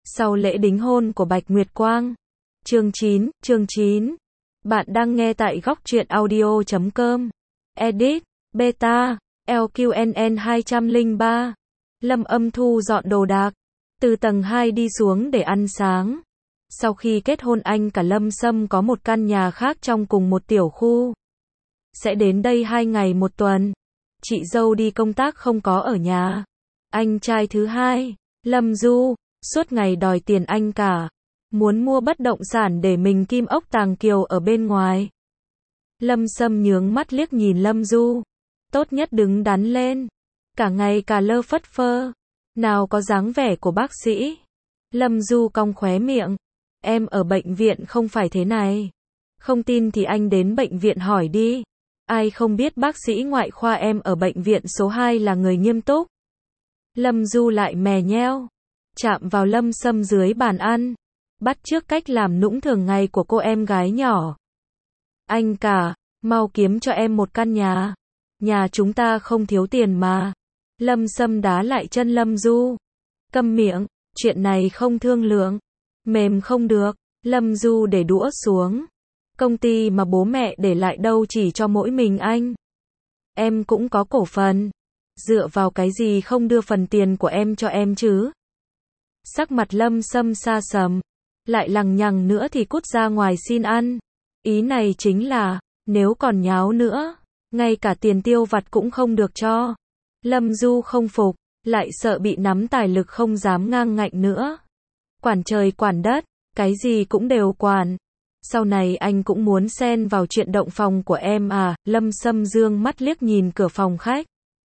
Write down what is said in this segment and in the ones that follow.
Sau lễ đính hôn của Bạch Nguyệt Quang. Chương 9. Bạn đang nghe tại góc truyện audio.com. Edit, Beta, LQNN 203. Lâm Âm thu dọn đồ đạc, từ tầng 2 đi xuống để ăn sáng. Sau khi kết hôn anh cả Lâm Sâm có một căn nhà khác trong cùng một tiểu khu. Sẽ đến đây 2 ngày một tuần. Chị dâu đi công tác không có ở nhà. Anh trai thứ hai, Lâm Du, suốt ngày đòi tiền anh cả. Muốn mua bất động sản để mình kim ốc tàng kiều ở bên ngoài. Lâm Sâm nhướng mắt liếc nhìn Lâm Du. Tốt nhất đứng đắn lên. Cả ngày cả lơ phất phơ. Nào có dáng vẻ của bác sĩ. Lâm Du cong khóe miệng. Em ở bệnh viện không phải thế này. Không tin thì anh đến bệnh viện hỏi đi. Ai không biết bác sĩ ngoại khoa em ở bệnh viện số 2 là người nghiêm túc. Lâm Du lại mè nheo. Chạm vào Lâm Sâm dưới bàn ăn. Bắt chước cách làm nũng thường ngày của cô em gái nhỏ. Anh cả, mau kiếm cho em một căn nhà. Nhà chúng ta không thiếu tiền mà. Lâm Sâm đá lại chân Lâm Du. Câm miệng, chuyện này không thương lượng. Mềm không được. Lâm Du để đũa xuống. Công ty mà bố mẹ để lại đâu chỉ cho mỗi mình anh. Em cũng có cổ phần. Dựa vào cái gì không đưa phần tiền của em cho em chứ? Sắc mặt Lâm Sâm sa sầm. Lại lằng nhằng nữa thì cút ra ngoài xin ăn. Ý này chính là, nếu còn nháo nữa, ngay cả tiền tiêu vặt cũng không được cho. Lâm Du không phục, lại sợ bị nắm tài lực không dám ngang ngạnh nữa. Quản trời quản đất, cái gì cũng đều quản. Sau này anh cũng muốn xen vào chuyện động phòng của em à? Lâm Sâm dương mắt liếc nhìn cửa phòng khách.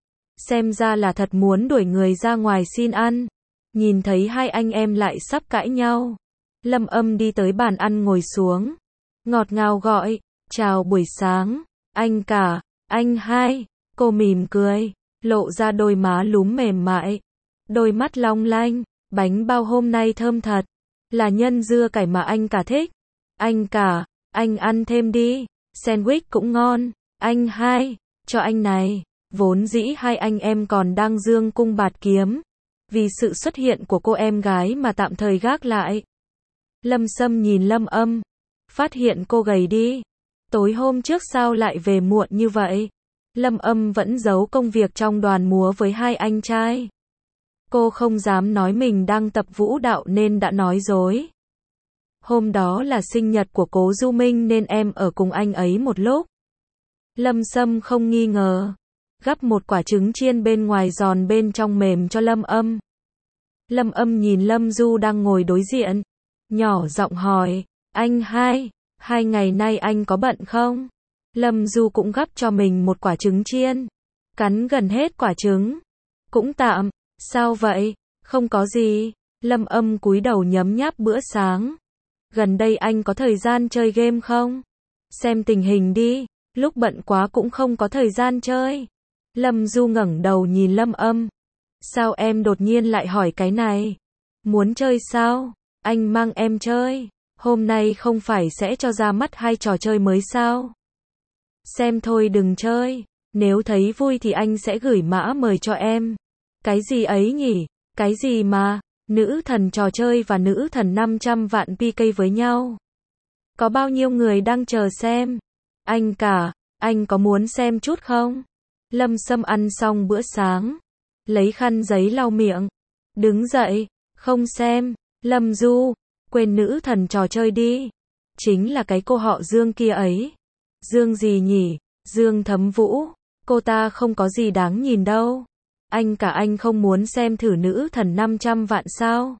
Xem ra là thật muốn đuổi người ra ngoài xin ăn. Nhìn thấy hai anh em lại sắp cãi nhau. Lâm Âm đi tới bàn ăn ngồi xuống. Ngọt ngào gọi, chào buổi sáng, anh cả, anh hai. Cô mỉm cười, lộ ra đôi má lúm mềm mại. Đôi mắt long lanh, bánh bao hôm nay thơm thật. Là nhân dưa cải mà anh cả thích. Anh cả, anh ăn thêm đi, sandwich cũng ngon. Anh hai, cho anh này. Vốn dĩ hai anh em còn đang dương cung bạt kiếm. Vì sự xuất hiện của cô em gái mà tạm thời gác lại. Lâm Sâm nhìn Lâm Âm. Phát hiện cô gầy đi. Tối hôm trước sao lại về muộn như vậy? Lâm Âm vẫn giấu công việc trong đoàn múa với hai anh trai. Cô không dám nói mình đang tập vũ đạo nên đã nói dối. Hôm đó là sinh nhật của Cố Du Minh nên em ở cùng anh ấy một lúc. Lâm Sâm không nghi ngờ. Gắp một quả trứng chiên bên ngoài giòn bên trong mềm cho Lâm Âm. Lâm Âm nhìn Lâm Du đang ngồi đối diện. Nhỏ giọng hỏi, anh hai, 2 ngày nay anh có bận không? Lâm Du cũng gắp cho mình một quả trứng chiên. Cắn gần hết quả trứng. Cũng tạm, sao vậy? Không có gì. Lâm Âm cúi đầu nhấm nháp bữa sáng. Gần đây anh có thời gian chơi game không? Xem tình hình đi, lúc bận quá cũng không có thời gian chơi. Lâm Du ngẩng đầu nhìn Lâm Âm. Sao em đột nhiên lại hỏi cái này? Muốn chơi sao? Anh mang em chơi. Hôm nay không phải sẽ cho ra mắt 2 trò chơi mới sao? Xem thôi đừng chơi. Nếu thấy vui thì anh sẽ gửi mã mời cho em. Cái gì ấy nhỉ? Cái gì mà? Nữ thần trò chơi và nữ thần 500 vạn PK với nhau. Có bao nhiêu người đang chờ xem? Anh cả, anh có muốn xem chút không? Lâm Sâm ăn xong bữa sáng. Lấy khăn giấy lau miệng. Đứng dậy. Không xem. Lâm Du, quên nữ thần trò chơi đi. Chính là cái cô họ Dương kia ấy. Dương gì nhỉ? Dương Thấm Vũ. Cô ta không có gì đáng nhìn đâu. Anh cả anh không muốn xem thử nữ thần 500 vạn sao?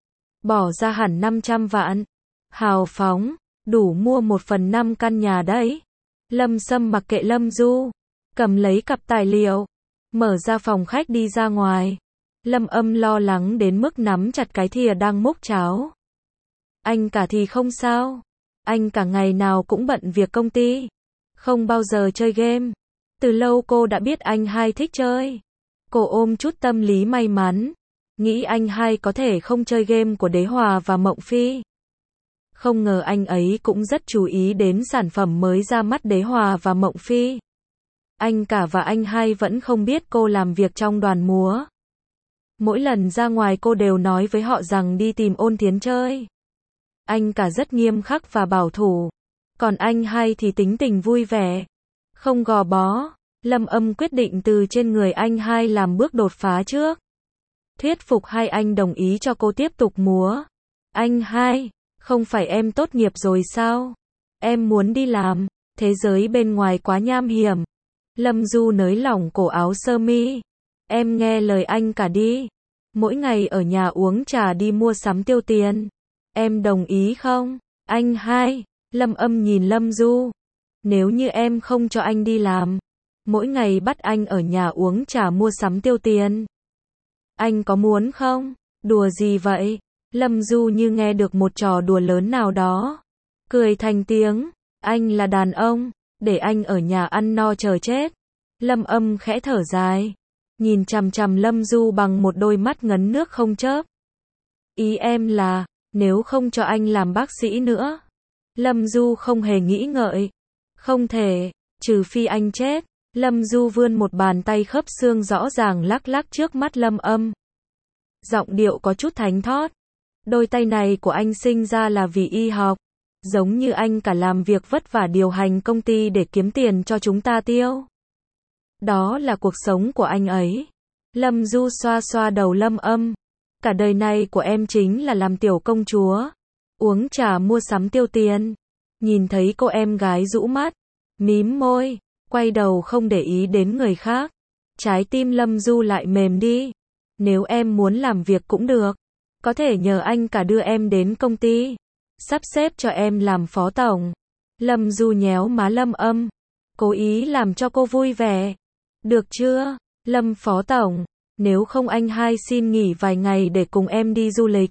Bỏ ra hẳn 500 vạn. Hào phóng, đủ mua 1/5 căn nhà đấy. Lâm Sâm mặc kệ Lâm Du. Cầm lấy cặp tài liệu. Mở ra phòng khách đi ra ngoài. Lâm Âm lo lắng đến mức nắm chặt cái thìa đang múc cháo. Anh cả thì không sao. Anh cả ngày nào cũng bận việc công ty. Không bao giờ chơi game. Từ lâu cô đã biết anh hai thích chơi. Cô ôm chút tâm lý may mắn. Nghĩ anh hai có thể không chơi game của Đế Hòa và Mộng Phi. Không ngờ anh ấy cũng rất chú ý đến sản phẩm mới ra mắt Đế Hòa và Mộng Phi. Anh cả và anh hai vẫn không biết cô làm việc trong đoàn múa. Mỗi lần ra ngoài cô đều nói với họ rằng đi tìm Ôn Thiến chơi. Anh cả rất nghiêm khắc và bảo thủ. Còn anh hai thì tính tình vui vẻ, không gò bó. Lâm Âm quyết định từ trên người anh hai làm bước đột phá trước. Thuyết phục hai anh đồng ý cho cô tiếp tục múa. Anh hai, không phải em tốt nghiệp rồi sao? Em muốn đi làm, thế giới bên ngoài quá nham hiểm. Lâm Du nới lỏng cổ áo sơ mi. Em nghe lời anh cả đi. Mỗi ngày ở nhà uống trà đi mua sắm tiêu tiền. Em đồng ý không? Anh hai, Lâm Âm nhìn Lâm Du. Nếu như em không cho anh đi làm, mỗi ngày bắt anh ở nhà uống trà mua sắm tiêu tiền, anh có muốn không? Đùa gì vậy? Lâm Du như nghe được một trò đùa lớn nào đó. Cười thành tiếng. Anh là đàn ông, để anh ở nhà ăn no chờ chết. Lâm Âm khẽ thở dài, nhìn chằm chằm Lâm Du bằng một đôi mắt ngấn nước không chớp. Ý em là, nếu không cho anh làm bác sĩ nữa. Lâm Du không hề nghĩ ngợi. Không thể, trừ phi anh chết. Lâm Du vươn một bàn tay khớp xương rõ ràng lắc lắc trước mắt Lâm Âm. Giọng điệu có chút thánh thót. Đôi tay này của anh sinh ra là vì y học. Giống như anh cả làm việc vất vả điều hành công ty để kiếm tiền cho chúng ta tiêu. Đó là cuộc sống của anh ấy. Lâm Du xoa xoa đầu Lâm Âm. Cả đời này của em chính là làm tiểu công chúa. Uống trà mua sắm tiêu tiền. Nhìn thấy cô em gái rũ mắt, mím môi, quay đầu không để ý đến người khác. Trái tim Lâm Du lại mềm đi. Nếu em muốn làm việc cũng được. Có thể nhờ anh cả đưa em đến công ty. Sắp xếp cho em làm phó tổng. Lâm Du nhéo má Lâm Âm. Cố ý làm cho cô vui vẻ. Được chưa, Lâm phó tổng? Nếu không anh hai xin nghỉ vài ngày để cùng em đi du lịch.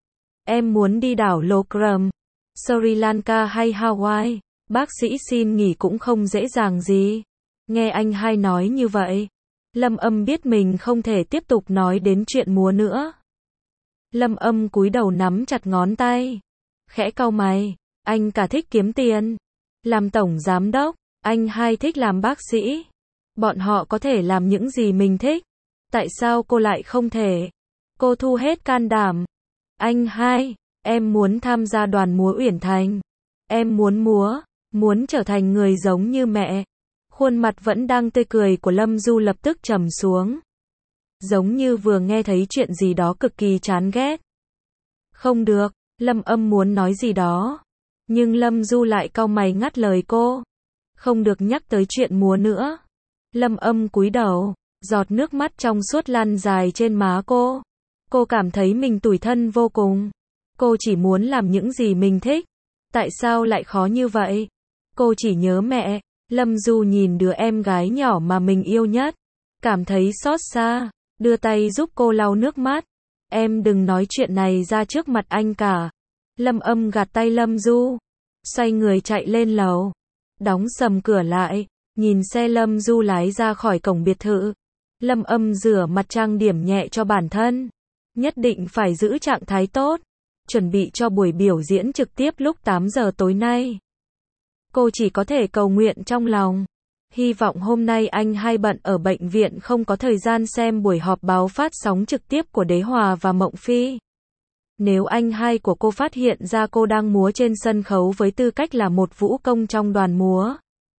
Em muốn đi đảo Lokram, Sri Lanka hay Hawaii. Bác sĩ xin nghỉ cũng không dễ dàng gì. Nghe anh hai nói như vậy, Lâm Âm biết mình không thể tiếp tục nói đến chuyện múa nữa. Lâm Âm cúi đầu nắm chặt ngón tay, khẽ cau mày. Anh cả thích kiếm tiền, làm tổng giám đốc, anh hai thích làm bác sĩ. Bọn họ có thể làm những gì mình thích. Tại sao cô lại không thể? Cô thu hết can đảm. Anh hai, em muốn tham gia đoàn múa Uyển Thành. Em muốn múa, muốn trở thành người giống như mẹ. Khuôn mặt vẫn đang tươi cười của Lâm Du lập tức trầm xuống. Giống như vừa nghe thấy chuyện gì đó cực kỳ chán ghét. Không được, Lâm Âm muốn nói gì đó. Nhưng Lâm Du lại cau mày ngắt lời cô. Không được nhắc tới chuyện múa nữa. Lâm Âm cúi đầu, giọt nước mắt trong suốt lăn dài trên má cô. Cô cảm thấy mình tủi thân vô cùng. Cô chỉ muốn làm những gì mình thích. Tại sao lại khó như vậy? Cô chỉ nhớ mẹ. Lâm Du nhìn đứa em gái nhỏ mà mình yêu nhất, cảm thấy xót xa, đưa tay giúp cô lau nước mắt. Em đừng nói chuyện này ra trước mặt anh cả. Lâm Âm gạt tay Lâm Du, xoay người chạy lên lầu, đóng sầm cửa lại, nhìn xe Lâm Du lái ra khỏi cổng biệt thự. Lâm Âm rửa mặt trang điểm nhẹ cho bản thân, nhất định phải giữ trạng thái tốt, chuẩn bị cho buổi biểu diễn trực tiếp lúc 8 giờ tối nay. Cô chỉ có thể cầu nguyện trong lòng, hy vọng hôm nay anh hai bận ở bệnh viện không có thời gian xem buổi họp báo phát sóng trực tiếp của Đế Hòa và Mộng Phi. Nếu anh hai của cô phát hiện ra cô đang múa trên sân khấu với tư cách là một vũ công trong đoàn múa,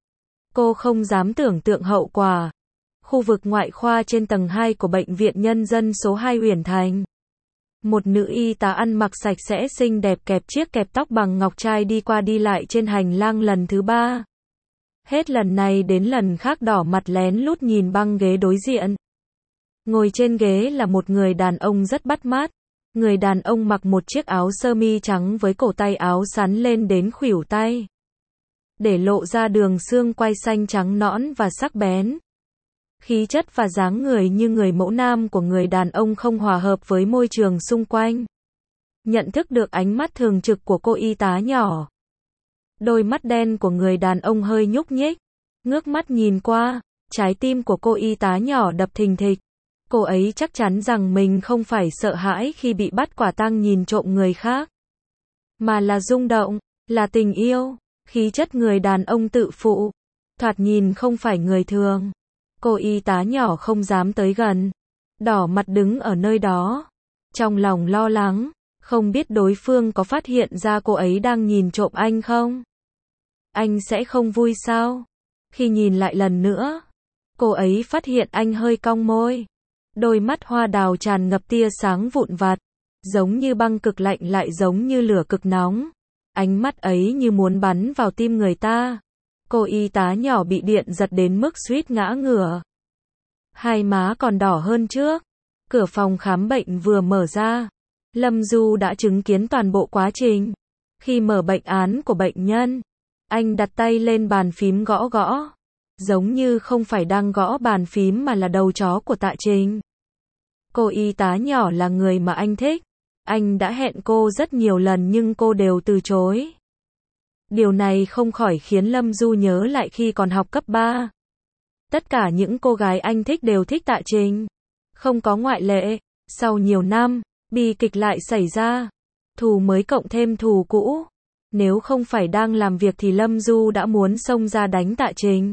cô không dám tưởng tượng hậu quả. Khu vực ngoại khoa trên tầng 2 của Bệnh viện Nhân dân số 2 Uyển Thành. Một nữ y tá ăn mặc sạch sẽ xinh đẹp kẹp chiếc kẹp tóc bằng ngọc trai đi qua đi lại trên hành lang lần thứ 3. Hết lần này đến lần khác đỏ mặt lén lút nhìn băng ghế đối diện. Ngồi trên ghế là một người đàn ông rất bắt mắt. Người đàn ông mặc một chiếc áo sơ mi trắng với cổ tay áo sắn lên đến khuỷu tay, để lộ ra đường xương quai xanh trắng nõn và sắc bén. Khí chất và dáng người như người mẫu nam của người đàn ông không hòa hợp với môi trường xung quanh. Nhận thức được ánh mắt thường trực của cô y tá nhỏ. Đôi mắt đen của người đàn ông hơi nhúc nhích. Ngước mắt nhìn qua, trái tim của cô y tá nhỏ đập thình thịch. Cô ấy chắc chắn rằng mình không phải sợ hãi khi bị bắt quả tang nhìn trộm người khác, mà là rung động, là tình yêu. Khí chất người đàn ông tự phụ, thoạt nhìn không phải người thường. Cô y tá nhỏ không dám tới gần. đỏ mặt đứng ở nơi đó. Trong lòng lo lắng, không biết đối phương có phát hiện ra cô ấy đang nhìn trộm anh không? Anh sẽ không vui sao? Khi nhìn lại lần nữa, cô ấy phát hiện anh hơi cong môi. Đôi mắt hoa đào tràn ngập tia sáng vụn vặt, giống như băng cực lạnh lại giống như lửa cực nóng. Ánh mắt ấy như muốn bắn vào tim người ta. Cô y tá nhỏ bị điện giật đến mức suýt ngã ngửa. Hai má còn đỏ hơn trước. Cửa phòng khám bệnh vừa mở ra. Lâm Du đã chứng kiến toàn bộ quá trình. Khi mở bệnh án của bệnh nhân, anh đặt tay lên bàn phím gõ gõ. Giống như không phải đang gõ bàn phím mà là đầu chó của Tạ Trình. Cô y tá nhỏ là người mà anh thích. Anh đã hẹn cô rất nhiều lần nhưng cô đều từ chối. Điều này không khỏi khiến Lâm Du nhớ lại khi còn học cấp 3. Tất cả những cô gái anh thích đều thích Tạ Trình. Không có ngoại lệ. Sau nhiều năm, bi kịch lại xảy ra. Thù mới cộng thêm thù cũ. Nếu không phải đang làm việc thì Lâm Du đã muốn xông ra đánh Tạ Trình.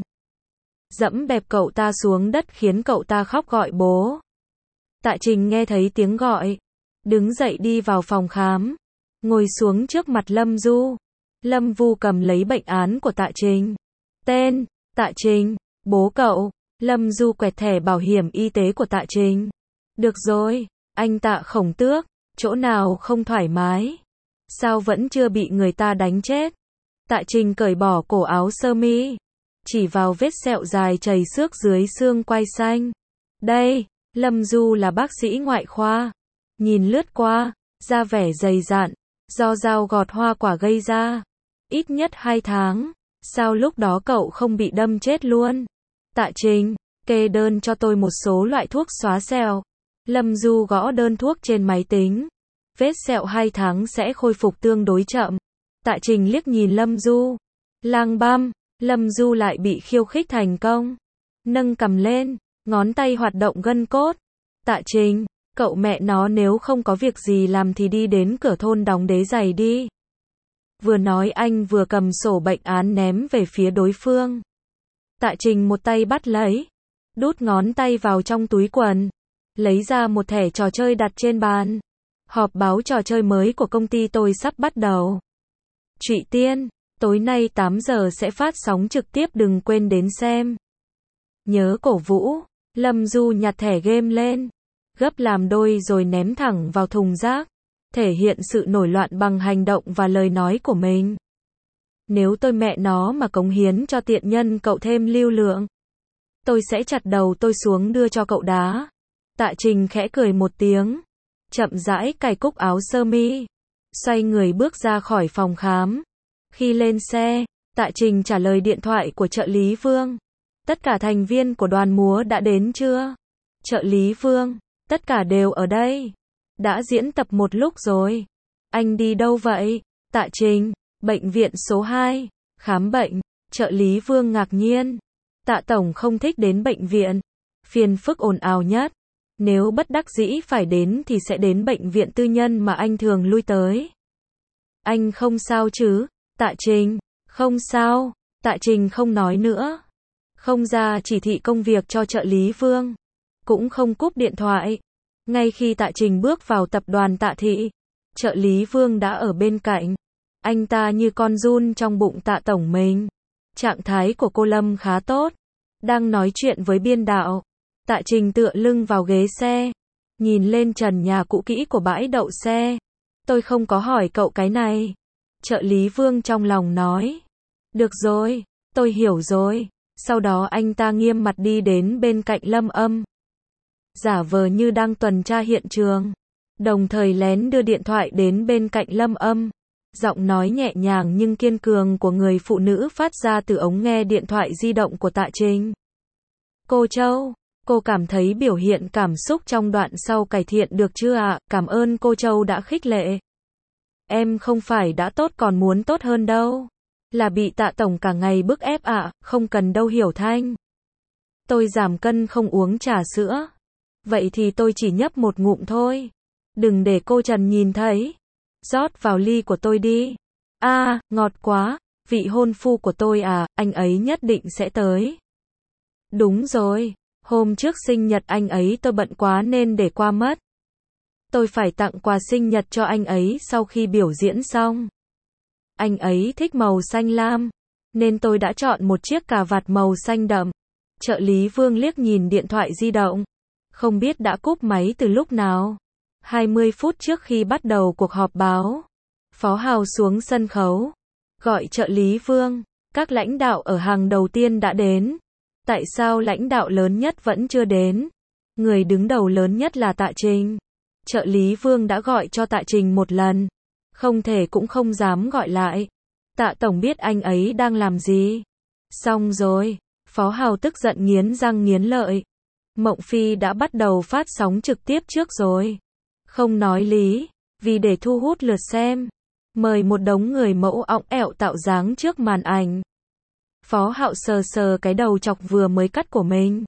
Dẫm bẹp cậu ta xuống đất khiến cậu ta khóc gọi bố. Tạ Trình nghe thấy tiếng gọi. Đứng dậy đi vào phòng khám. Ngồi xuống trước mặt Lâm Du. Lâm Du cầm lấy bệnh án của Tạ Trình. Tên, Tạ Trình, bố cậu. Lâm Du quẹt thẻ bảo hiểm y tế của Tạ Trình. Được rồi, anh Tạ Khổng Tước, chỗ nào không thoải mái? Sao vẫn chưa bị người ta đánh chết? Tạ Trình cởi bỏ cổ áo sơ mi, chỉ vào vết sẹo dài chảy xước dưới xương quai xanh. Đây, Lâm Du là bác sĩ ngoại khoa. Nhìn lướt qua, da vẻ dày dạn, do dao gọt hoa quả gây ra. Ít nhất 2 tháng, sao lúc đó cậu không bị đâm chết luôn? Tạ Trình, kê đơn cho tôi một số loại thuốc xóa sẹo. Lâm Du gõ đơn thuốc trên máy tính. Vết sẹo 2 tháng sẽ khôi phục tương đối chậm. Tạ Trình liếc nhìn Lâm Du. Lang băm, Lâm Du lại bị khiêu khích thành công. Nâng cằm lên, ngón tay hoạt động gân cốt. Tạ Trình, cậu mẹ nó nếu không có việc gì làm thì đi đến cửa thôn đóng đế giày đi. Vừa nói anh vừa cầm sổ bệnh án ném về phía đối phương. Tạ Trình một tay bắt lấy, đút ngón tay vào trong túi quần, lấy ra một thẻ trò chơi đặt trên bàn. Họp báo trò chơi mới của công ty tôi sắp bắt đầu. Trụy Tiên, tối nay 8 giờ sẽ phát sóng trực tiếp, đừng quên đến xem. Nhớ cổ vũ. Lâm Du nhặt thẻ game lên, gấp làm đôi rồi ném thẳng vào thùng rác, thể hiện sự nổi loạn bằng hành động và lời nói của mình. Nếu tôi mẹ nó mà cống hiến cho tiện nhân cậu thêm lưu lượng, tôi sẽ chặt đầu tôi xuống đưa cho cậu đá. Tạ Trình khẽ cười một tiếng, chậm rãi cài cúc áo sơ mi, xoay người bước ra khỏi phòng khám. Khi lên xe, Tạ Trình trả lời điện thoại của trợ lý Vương. Tất cả thành viên của đoàn múa đã đến chưa? Trợ lý Vương, tất cả đều ở đây. Đã diễn tập một lúc rồi. Anh đi đâu vậy? Tạ Trình, bệnh viện số 2, khám bệnh. Trợ lý Vương ngạc nhiên. Tạ Tổng không thích đến bệnh viện. Phiền phức ồn ào nhất. Nếu bất đắc dĩ phải đến thì sẽ đến bệnh viện tư nhân mà anh thường lui tới. Anh không sao chứ? Tạ Trình, không sao. Tạ Trình không nói nữa. Không ra chỉ thị công việc cho trợ lý Vương. Cũng không cúp điện thoại. Ngay khi Tạ Trình bước vào tập đoàn Tạ Thị, trợ lý Vương đã ở bên cạnh. Anh ta như con giun trong bụng Tạ Tổng mình. Trạng thái của cô Lâm khá tốt. Đang nói chuyện với biên đạo. Tạ Trình tựa lưng vào ghế xe, nhìn lên trần nhà cũ kỹ của bãi đậu xe. Tôi không có hỏi cậu cái này. Trợ lý Vương trong lòng nói. Được rồi, tôi hiểu rồi. Sau đó anh ta nghiêm mặt đi đến bên cạnh Lâm Âm, giả vờ như đang tuần tra hiện trường, đồng thời lén đưa điện thoại đến bên cạnh Lâm Âm. Giọng nói nhẹ nhàng nhưng kiên cường của người phụ nữ phát ra từ ống nghe điện thoại di động của Tạ Trình. Cô Châu, cô cảm thấy biểu hiện cảm xúc trong đoạn sau cải thiện được chưa ạ? Cảm ơn cô Châu đã khích lệ. Em không phải đã tốt còn muốn tốt hơn đâu. Là bị Tạ Tổng cả ngày bức ép ạ, không cần đâu Hiểu Thanh. Tôi giảm cân không uống trà sữa. Vậy thì tôi chỉ nhấp một ngụm thôi. Đừng để cô Trần nhìn thấy. Rót vào ly của tôi đi. Ngọt quá, vị hôn phu của tôi à, anh ấy nhất định sẽ tới. Đúng rồi, Hôm trước sinh nhật anh ấy tôi bận quá nên để qua mất. Tôi phải tặng quà sinh nhật cho anh ấy sau khi biểu diễn xong. Anh ấy thích màu xanh lam, nên tôi đã chọn một chiếc cà vạt màu xanh đậm. Trợ lý Vương liếc nhìn điện thoại di động. Không biết đã cúp máy từ lúc nào. 20 phút trước khi bắt đầu cuộc họp báo. Phó Hào xuống sân khấu. Gọi trợ lý Vương. Các lãnh đạo ở hàng đầu tiên đã đến. Tại sao lãnh đạo lớn nhất vẫn chưa đến? Người đứng đầu lớn nhất là Tạ Trình. Trợ lý Vương đã gọi cho Tạ Trình một lần. Không thể cũng không dám gọi lại. Tạ Tổng biết anh ấy đang làm gì. Xong rồi. Phó Hào tức giận nghiến răng nghiến lợi. Mộng Phi đã bắt đầu phát sóng trực tiếp trước rồi. Không nói lý. Vì để thu hút lượt xem. Mời một đống người mẫu ọng ẹo tạo dáng trước màn ảnh. Phó Hạo sờ sờ cái đầu chọc vừa mới cắt của mình.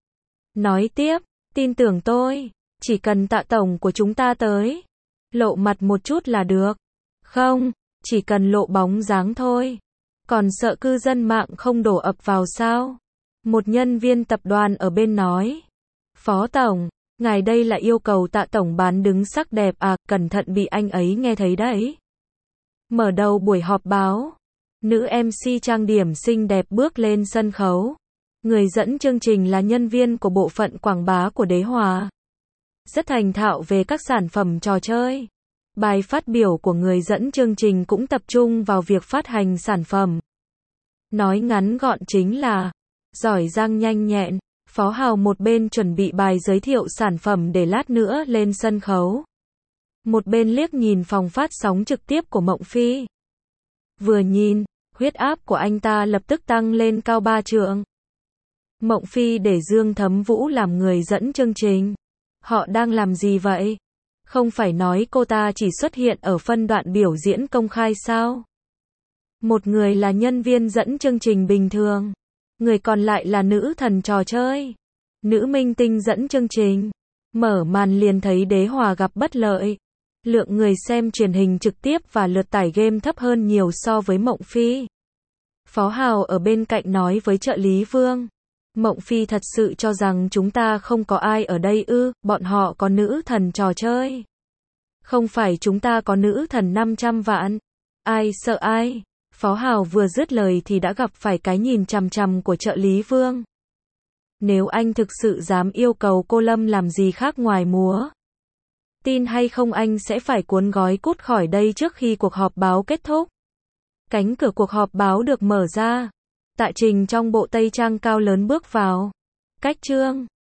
Nói tiếp, tin tưởng tôi, chỉ cần Tạ Tổng của chúng ta tới. Lộ mặt một chút là được. Không, chỉ cần lộ bóng dáng thôi. Còn sợ cư dân mạng không đổ ập vào sao? Một nhân viên tập đoàn ở bên nói. Phó Tổng, ngài đây là yêu cầu Tạ Tổng bán đứng sắc đẹp à, cẩn thận bị anh ấy nghe thấy đấy. Mở đầu buổi họp báo. Nữ MC trang điểm xinh đẹp bước lên sân khấu. Người dẫn chương trình là nhân viên của bộ phận quảng bá của Đế Hòa. Rất thành thạo về các sản phẩm trò chơi. Bài phát biểu của người dẫn chương trình cũng tập trung vào việc phát hành sản phẩm. Nói ngắn gọn chính là giỏi giang nhanh nhẹn. Phó Hào một bên chuẩn bị bài giới thiệu sản phẩm để lát nữa lên sân khấu. Một bên liếc nhìn phòng phát sóng trực tiếp của Mộng Phi. Vừa nhìn, huyết áp của anh ta lập tức tăng lên cao 3 trượng. Mộng Phi để Dương Thấm Vũ làm người dẫn chương trình. Họ đang làm gì vậy? Không phải nói cô ta chỉ xuất hiện ở phân đoạn biểu diễn công khai sao? Một người là nhân viên dẫn chương trình bình thường. Người còn lại là nữ thần trò chơi. Nữ minh tinh dẫn chương trình. Mở màn liền thấy Đế Hòa gặp bất lợi. Lượng người xem truyền hình trực tiếp và lượt tải game thấp hơn nhiều so với Mộng Phi. Phó Hào ở bên cạnh nói với trợ lý Vương. Mộng Phi thật sự cho rằng chúng ta không có ai ở đây ư, bọn họ có nữ thần trò chơi. Không phải chúng ta có nữ thần 500 vạn. Ai sợ ai? Phó Hào vừa dứt lời thì đã gặp phải cái nhìn chằm chằm của trợ lý Vương. Nếu anh thực sự dám yêu cầu cô Lâm làm gì khác ngoài múa. Tin hay không anh sẽ phải cuốn gói cút khỏi đây trước khi cuộc họp báo kết thúc. Cánh cửa cuộc họp báo được mở ra. Tạ Trình trong bộ tây trang cao lớn bước vào. Cách trương.